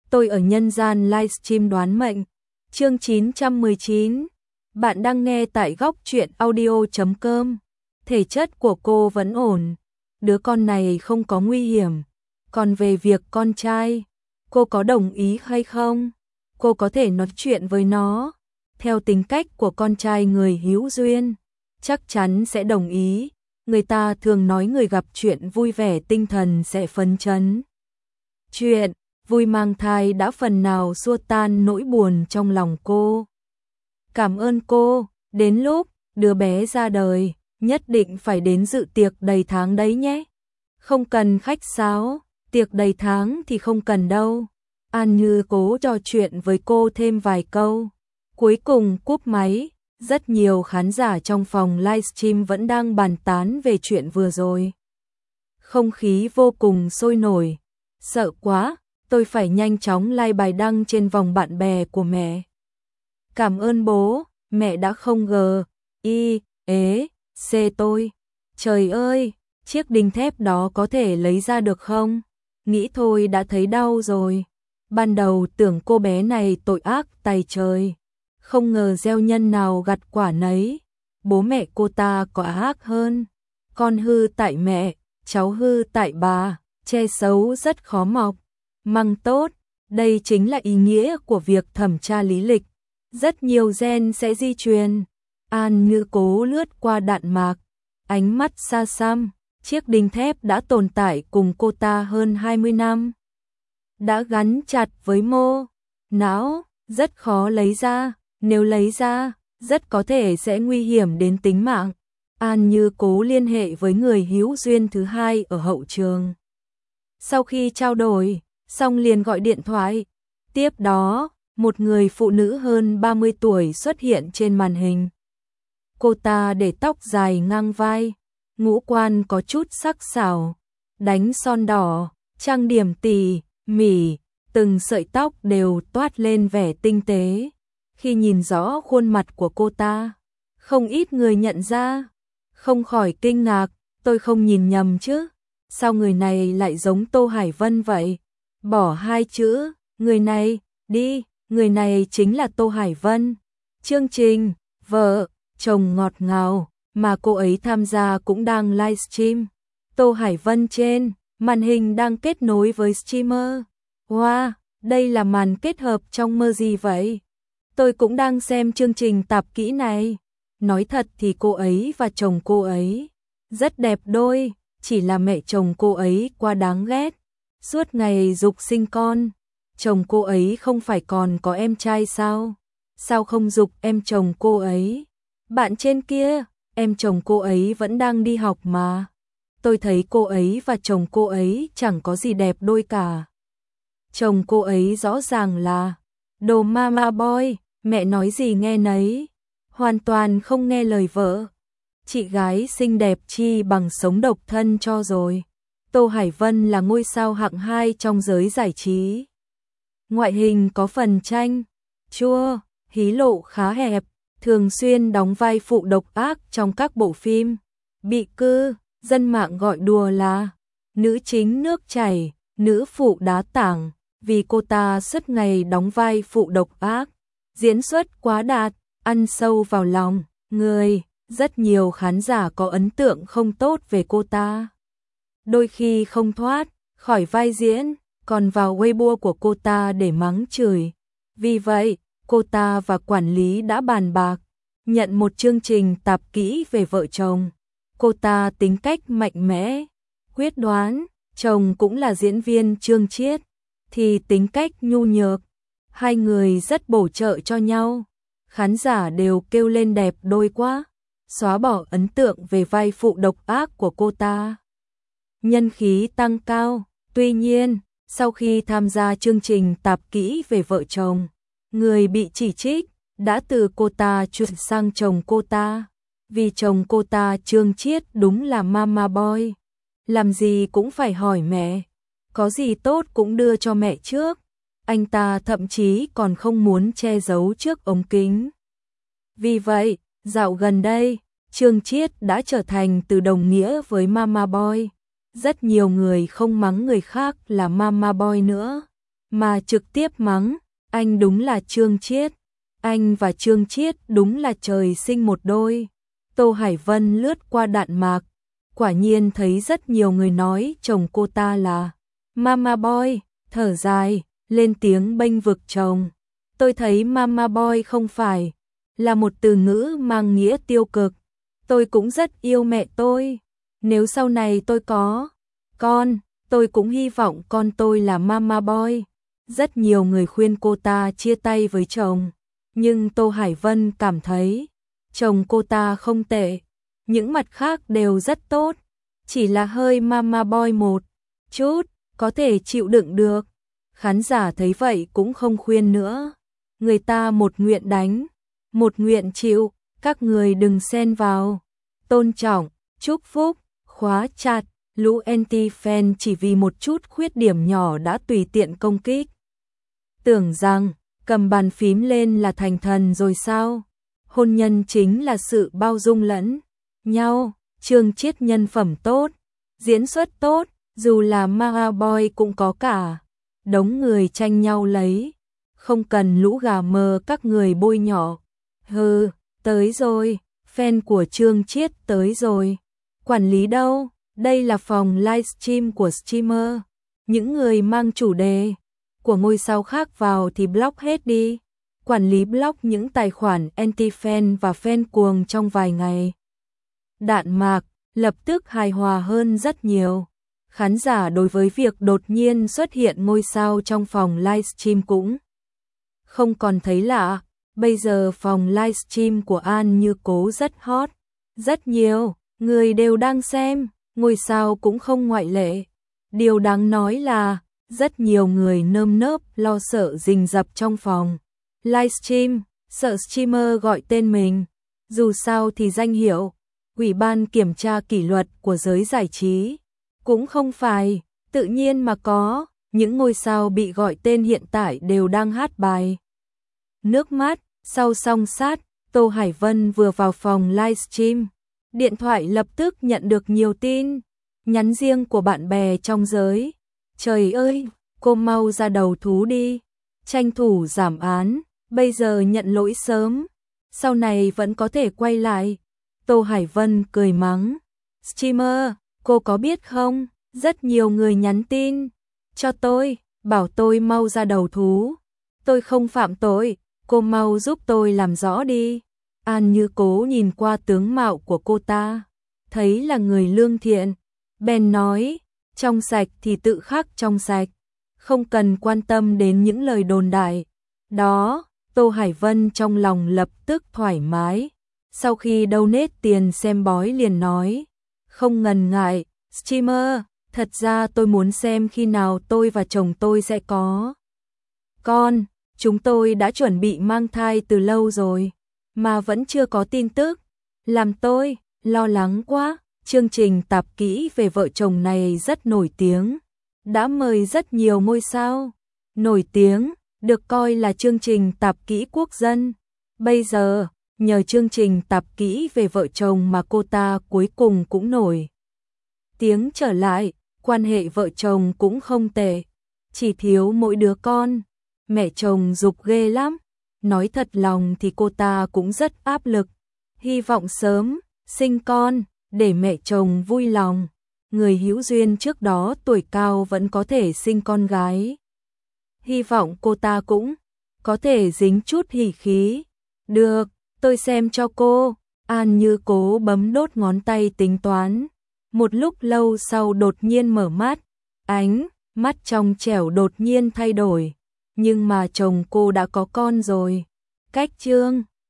Tôi ở nhân gian livestream đoán mệnh. Chương 919. Bạn đang nghe tại góc truyện audio.com. Thể chất của cô vẫn ổn. Đứa con này không có nguy hiểm. Còn về việc con trai, cô có đồng ý hay không? Cô có thể nói chuyện với nó. Theo tính cách của con trai người hữu duyên, chắc chắn sẽ đồng ý. Người ta thường nói người gặp chuyện vui vẻ tinh thần sẽ phấn chấn. Chuyện vui mang thai đã phần nào xua tan nỗi buồn trong lòng cô. Cảm ơn cô, đến lúc đứa bé ra đời, nhất định phải đến dự tiệc đầy tháng đấy nhé. Không cần khách sáo, tiệc đầy tháng thì không cần đâu. An Như cố trò chuyện với cô thêm vài câu. Cuối cùng cúp máy, rất nhiều khán giả trong phòng livestream vẫn đang bàn tán về chuyện vừa rồi. Không khí vô cùng sôi nổi. Sợ quá, tôi phải nhanh chóng like bài đăng trên vòng bạn bè của mẹ. Cảm ơn bố, mẹ đã không C tôi. Trời ơi, chiếc đinh thép đó có thể lấy ra được không? Nghĩ thôi đã thấy đau rồi. Ban đầu tưởng cô bé này tội ác tày trời. Không ngờ gieo nhân nào gặt quả nấy. Bố mẹ cô ta có ác hơn. Con hư tại mẹ, cháu hư tại bà, che xấu rất khó mọc. Măng tốt, đây chính là ý nghĩa của việc thẩm tra lý lịch. Rất nhiều gen sẽ di truyền. An Như cố lướt qua đạn mạc, ánh mắt xa xăm, chiếc đinh thép đã tồn tại cùng cô ta hơn 20 năm. Đã gắn chặt với mô não, rất khó lấy ra, nếu lấy ra, rất có thể sẽ nguy hiểm đến tính mạng. An Như cố liên hệ với người hữu duyên thứ hai ở hậu trường. Sau khi trao đổi, xong liền gọi điện thoại. Tiếp đó, một người phụ nữ hơn 30 tuổi xuất hiện trên màn hình. Cô ta để tóc dài ngang vai, ngũ quan có chút sắc sảo, đánh son đỏ, trang điểm tỉ mỉ, từng sợi tóc đều toát lên vẻ tinh tế. Khi nhìn rõ khuôn mặt của cô ta, không ít người nhận ra, không khỏi kinh ngạc, tôi không nhìn nhầm chứ? Sao người này lại giống Tô Hải Vân vậy? Bỏ hai chữ, người này, đi, người này chính là Tô Hải Vân. Chương trình, vợ, chồng ngọt ngào, mà cô ấy tham gia cũng đang livestream. Tô Hải Vân trên, màn hình đang kết nối với streamer. Wow, đây là màn kết hợp trong mơ gì vậy? Tôi cũng đang xem chương trình tạp kỹ này. Nói thật thì cô ấy và chồng cô ấy rất đẹp đôi, chỉ là mẹ chồng cô ấy quá đáng ghét. Suốt ngày giục sinh con. Chồng cô ấy không phải còn có em trai sao? Sao không giục em chồng cô ấy? Bạn trên kia, em chồng cô ấy vẫn đang đi học mà. Tôi thấy cô ấy và chồng cô ấy chẳng có gì đẹp đôi cả. Chồng cô ấy rõ ràng là đồ mama boy, mẹ nói gì nghe nấy, hoàn toàn không nghe lời vợ. Chị gái xinh đẹp chi bằng sống độc thân cho rồi. Tô Hải Vân là ngôi sao hạng 2 trong giới giải trí. Ngoại hình có phần chanh, chua, hí lộ khá hẹp, thường xuyên đóng vai phụ độc ác trong các bộ phim. Bị dân mạng gọi đùa là nữ chính nước chảy, nữ phụ đá tảng, vì cô ta suốt ngày đóng vai phụ độc ác, diễn xuất quá đạt, ăn sâu vào lòng người. Rất nhiều khán giả có ấn tượng không tốt về cô ta. Đôi khi không thoát khỏi vai diễn, còn vào Weibo của cô ta để mắng chửi. Vì vậy, cô ta và quản lý đã bàn bạc, nhận một chương trình tạp kỹ về vợ chồng. Cô ta tính cách mạnh mẽ, quyết đoán, chồng cũng là diễn viên Trương Chiết, thì tính cách nhu nhược. Hai người rất bổ trợ cho nhau. Khán giả đều kêu lên đẹp đôi quá, xóa bỏ ấn tượng về vai phụ độc ác của cô ta. Nhân khí tăng cao, tuy nhiên, sau khi tham gia chương trình tạp kỹ về vợ chồng, người bị chỉ trích đã từ cô ta chuyển sang chồng cô ta, vì chồng cô ta Trương Chiết đúng là mama boy, làm gì cũng phải hỏi mẹ, có gì tốt cũng đưa cho mẹ trước, anh ta thậm chí còn không muốn che giấu trước ống kính. Vì vậy, dạo gần đây, Trương Chiết đã trở thành từ đồng nghĩa với mama boy. Rất nhiều người không mắng người khác là mama boy nữa, mà trực tiếp mắng, anh đúng là Trương Chiết, anh và Trương Chiết đúng là trời sinh một đôi. Tô Hải Vân lướt qua đạn mạc, quả nhiên thấy rất nhiều người nói chồng cô ta là Mama Boy, thở dài, lên tiếng bênh vực chồng. Tôi thấy Mama Boy không phải là một từ ngữ mang nghĩa tiêu cực. Tôi cũng rất yêu mẹ tôi. Nếu sau này tôi có con, tôi cũng hy vọng con tôi là Mama Boy. Rất nhiều người khuyên cô ta chia tay với chồng, nhưng Tô Hải Vân cảm thấy chồng cô ta không tệ, những mặt khác đều rất tốt, chỉ là hơi Mama Boy một chút, có thể chịu đựng được. Khán giả thấy vậy cũng không khuyên nữa. Người ta một nguyện đánh, một nguyện chịu, các người đừng xen vào. Tôn trọng, chúc phúc, khóa chặt, lũ anti-fan chỉ vì một chút khuyết điểm nhỏ đã tùy tiện công kích. Tưởng rằng cầm bàn phím lên là thành thần rồi sao? Hôn nhân chính là sự bao dung lẫn nhau. Trương Chiết nhân phẩm tốt, diễn xuất tốt, dù là Mama Boy cũng có cả đống người tranh nhau lấy, không cần lũ gà mờ các người bôi nhọ. Hừ, tới rồi, fan của Trương Chiết tới rồi. Quản lý đâu? Đây là phòng livestream của streamer. Những người mang chủ đề của ngôi sao khác vào thì block hết đi. Quản lý block những tài khoản anti-fan và fan cuồng trong vài ngày. Đạn mạc lập tức hài hòa hơn rất nhiều. Khán giả đối với việc đột nhiên xuất hiện ngôi sao trong phòng livestream cũng không còn thấy lạ. Bây giờ phòng livestream của An Như Cố rất hot. Rất nhiều người đều đang xem, ngôi sao cũng không ngoại lệ. Điều đáng nói là rất nhiều người nơm nớp lo sợ rình rập trong phòng livestream, sợ streamer gọi tên mình. Dù sao thì danh hiệu Ủy ban kiểm tra kỷ luật của giới giải trí cũng không phải tự nhiên mà có. Những ngôi sao bị gọi tên hiện tại đều đang hát bài nước mắt. Sau song sát, Tô Hải Vân vừa vào phòng livestream, điện thoại lập tức nhận được nhiều tin nhắn riêng của bạn bè trong giới. Trời ơi, cô mau ra đầu thú đi, tranh thủ giảm án, bây giờ nhận lỗi sớm, sau này vẫn có thể quay lại. Tô Hải Vân cười mắng, streamer, cô có biết không, rất nhiều người nhắn tin cho tôi, bảo tôi mau ra đầu thú. Tôi không phạm tội, cô mau giúp tôi làm rõ đi. An Như Cố nhìn qua tướng mạo của cô ta, thấy là người lương thiện, bèn nói, trong sạch thì tự khắc trong sạch, không cần quan tâm đến những lời đồn đại. Đó, Tô Hải Vân trong lòng lập tức thoải mái. Sau khi donate tiền xem bói liền nói, không ngần ngại, streamer, thật ra tôi muốn xem khi nào tôi và chồng tôi sẽ có con. Chúng tôi đã chuẩn bị mang thai từ lâu rồi, mà vẫn chưa có tin tức, làm tôi lo lắng quá. Chương trình tạp kỹ về vợ chồng này rất nổi tiếng, đã mời rất nhiều ngôi sao nổi tiếng, được coi là chương trình tạp kỹ quốc dân. Bây giờ, nhờ chương trình tạp kỹ về vợ chồng mà cô ta cuối cùng cũng nổi tiếng trở lại, quan hệ vợ chồng cũng không tệ, chỉ thiếu mỗi đứa con. Mẹ chồng giục ghê lắm, nói thật lòng thì cô ta cũng rất áp lực, hy vọng sớm sinh con để mẹ chồng vui lòng. Người hữu duyên trước đó tuổi cao vẫn có thể sinh con gái, hy vọng cô ta cũng có thể dính chút hỉ khí. Được, tôi xem cho cô. An Như Cố bấm đốt ngón tay tính toán, một lúc lâu sau đột nhiên mở mắt, ánh mắt trong trẻo đột nhiên thay đổi. Nhưng mà chồng cô đã có con rồi. Cách chương